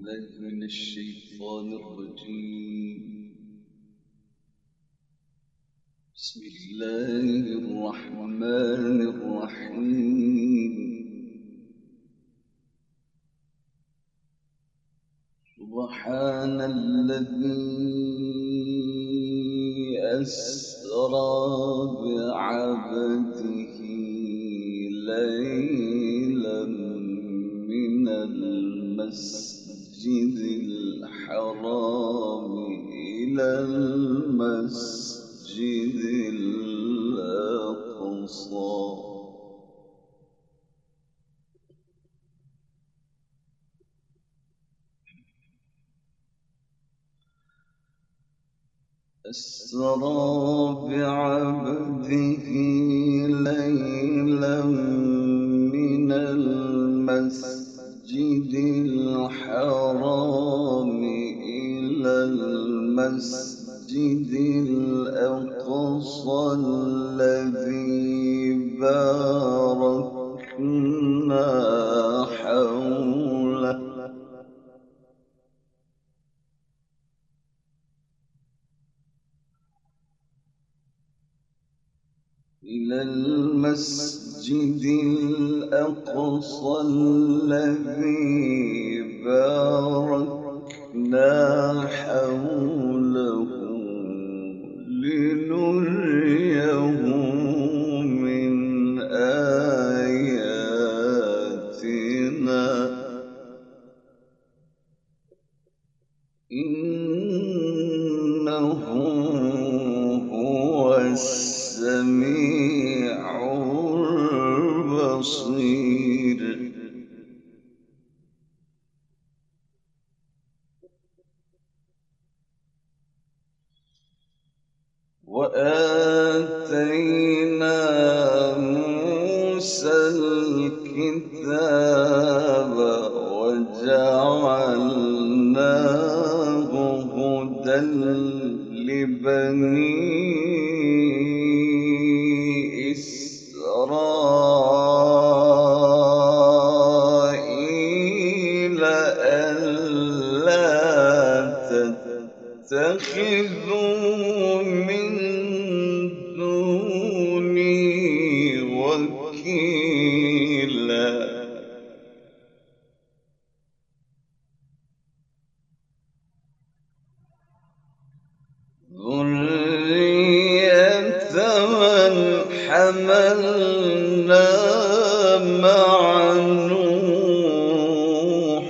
بالله من الشيطان الرجيم. بسم الله الرحمن الرحيم. سبحان الذي أسرى بعبده ليلا من المسجد الحرام إلى المسجد الأقصى أسرى بعبده ليلا من المسجد الحرام إلى المسجد الأقصى الذي باركنا حوله إلى المسجد الأقصى الذي باركنا حوله لنريه من آياتنا إنه هو السميع البصير. وآتينا موسى الكتاب وجعلناه هدى لبني إسرائيل ألا تتخذوا من دوني وكيلا. ذرية من حملنا مع نوح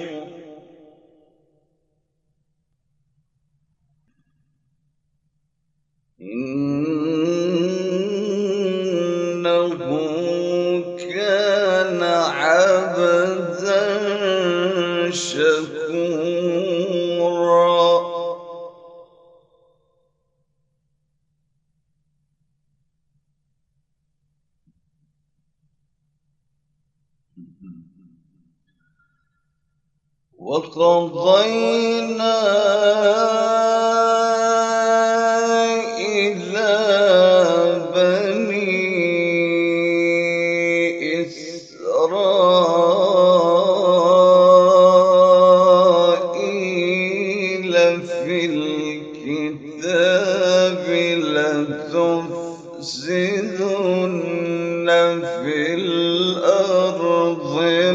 إنه كان عبدا شكورا. وقضينا إلى بني إسرائيل في الكتاب لتفسدن في الأرض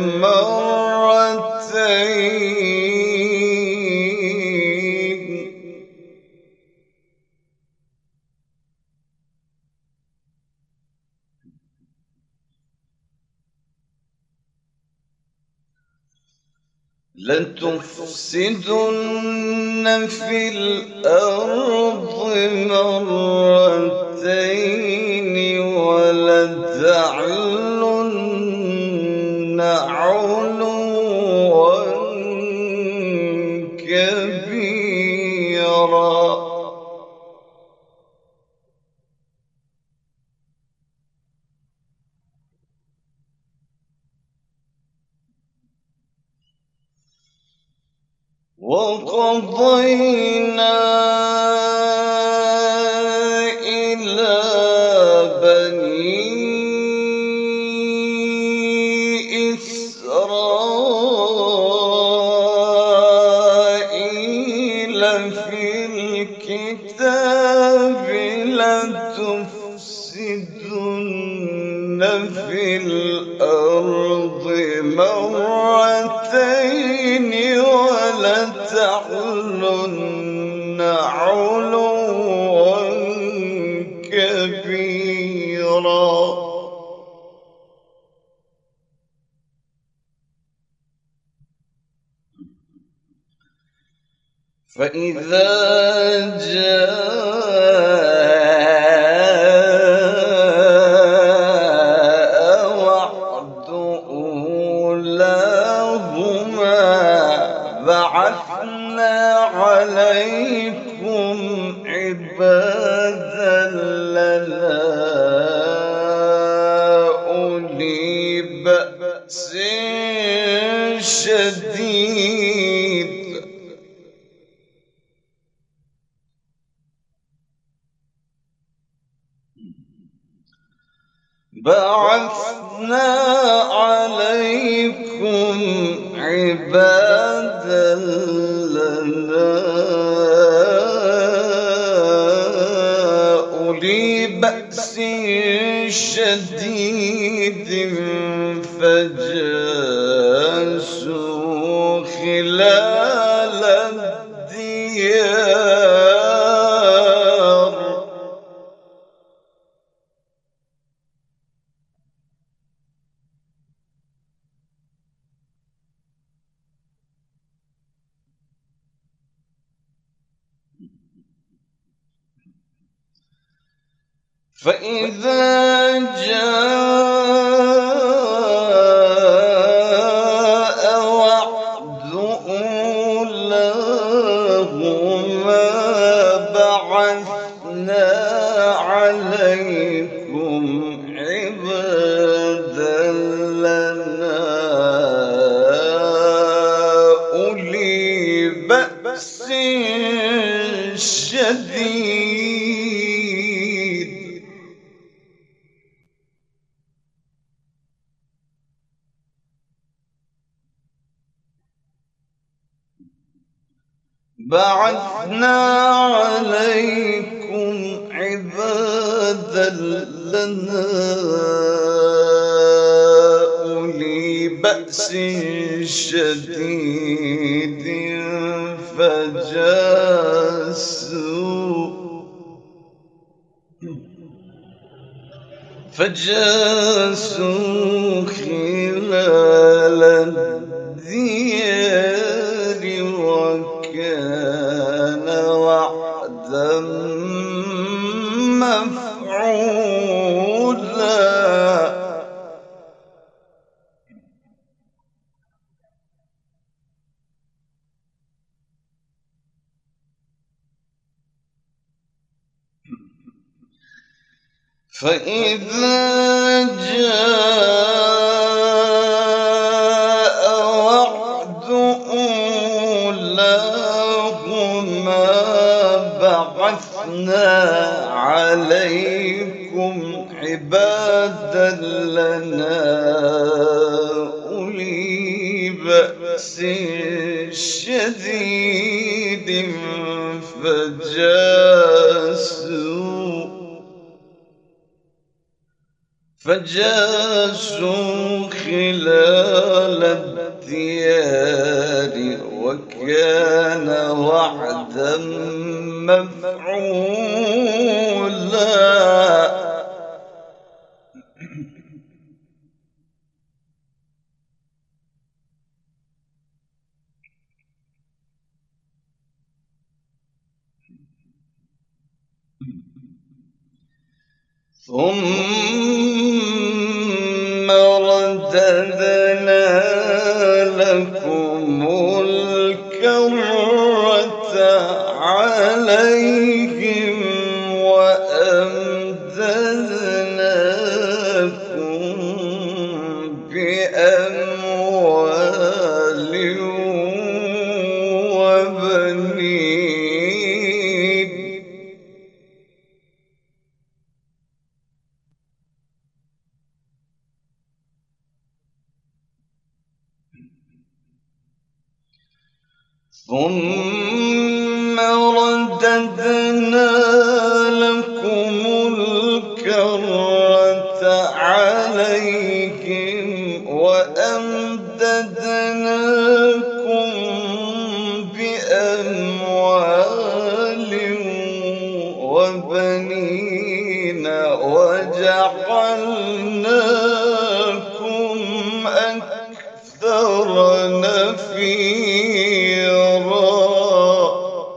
مرتين لتفسدن في الأرض مرتين ولتعلن علوا كبيرا. وقضينا إلى بني إسرائيل فإذا جاء وعد أولاهما بعثنا عليكم عبادا لنا أولي بأس شديد بعثنا عليكم عبادا لنا أولي بأس شديد فجاسوا خلال الديار فإذا جاء وعد أولاهما بعثنا عليكم عبادا لنا أولي بأس شديد بعثنا عليكم عبادا لنا أولي بأس شديد فجاسوا خلال الديار وكان وعدا مفعولا فإذا جاء وعد أولاهما بعثنا عليكم عبادا لنا أولي بأس شديد فجاسوا خلال الديار وكان وعدا مفعولا ثم رددنا لكم الكرة عليهم وأمددناكم بأموال وبنين ثم رددنا لكم الكرة عليهم وأمددناكم بأموال وبنين وجعلناكم أكثر نفيرا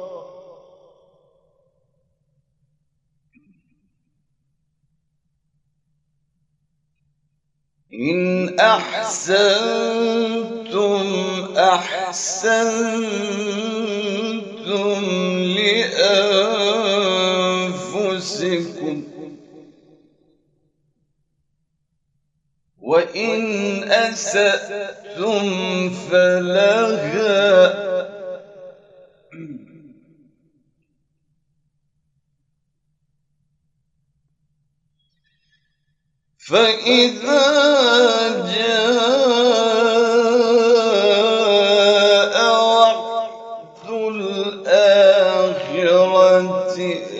إن أحسنتم أحسنتم لأنفسكم وإن أسأتم فلها فإذا جاء وعد الآخرة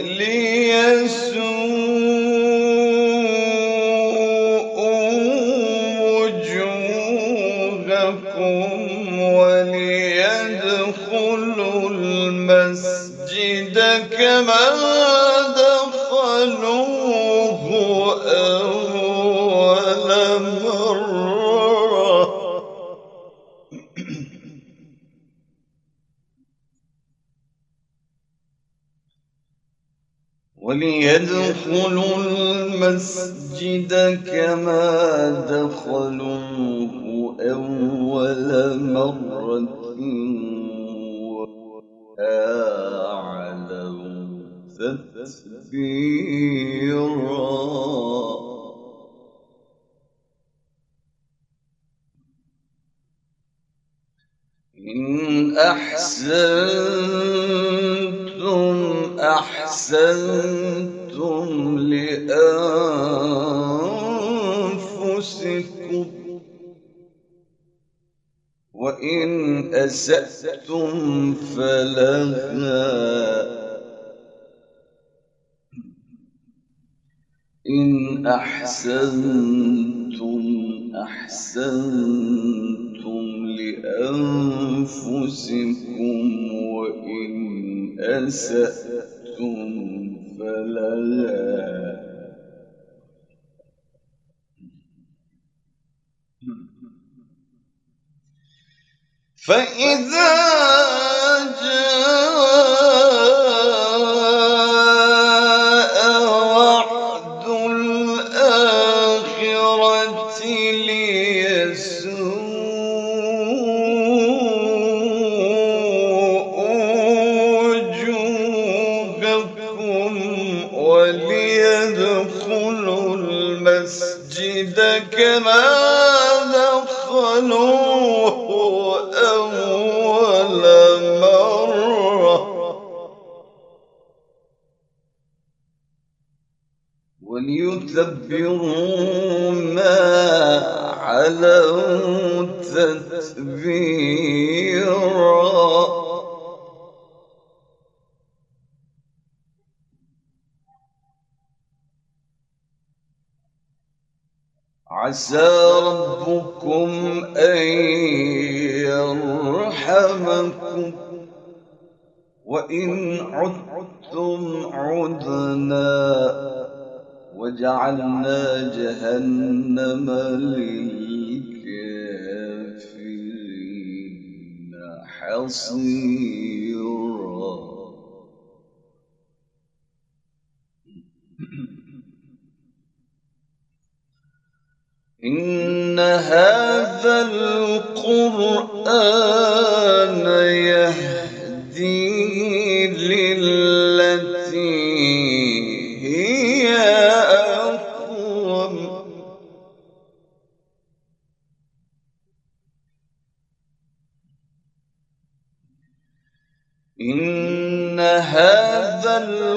ليسوءوا وجوهكم وليدخلوا المسجد كما دخلوه أول مرة وليدخلوا المسجد كما دخلوه أول مرة وأعلوا تتبيرا. إن أحسنتم أحسنتم لأنفسكم وإن أسأتم فلها. إن أحسنتم أحسنتم لأنفسكم وإن أسأتم فلها. فإذا جاء وعد الآخرة ليسوءوا وجوهكم وليدخلوا المسجد كما دخلوه أول مرة وليتبروا ما علوا تتبيرا. عسى ربكم أن يرحمكم وإن عدتم عدنا وجعلنا جهنم للكافرين حصيرا. إن هذا القرآن يهدي للتي هي أقوم إن هذا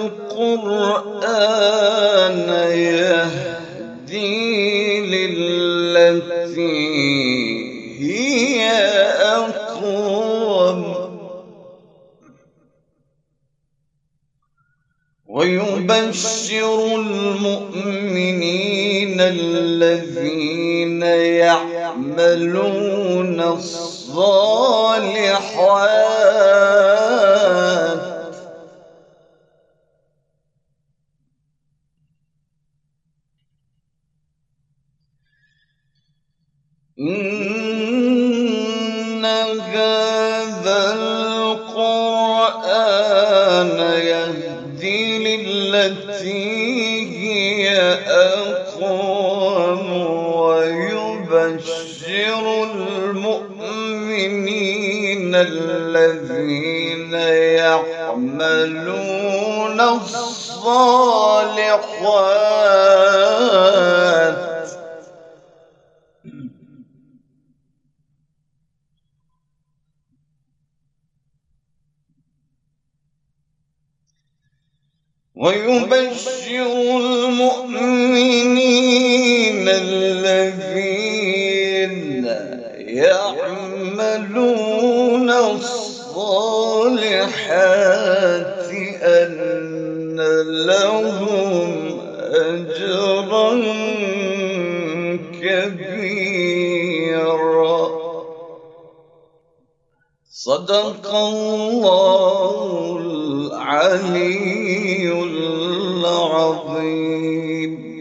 القرآن يهدي للتي هي أقوم ويبشر المؤمنين الذين يعملون الصالحات إن هذا القرآن يهدي للتي هي أقوم ويبشر الذين يعملون الصالحات ويبشر المؤمنين الذين يعملون الصالحات أن لهم أجرا كبيرا. صدق الله العلي العظيم.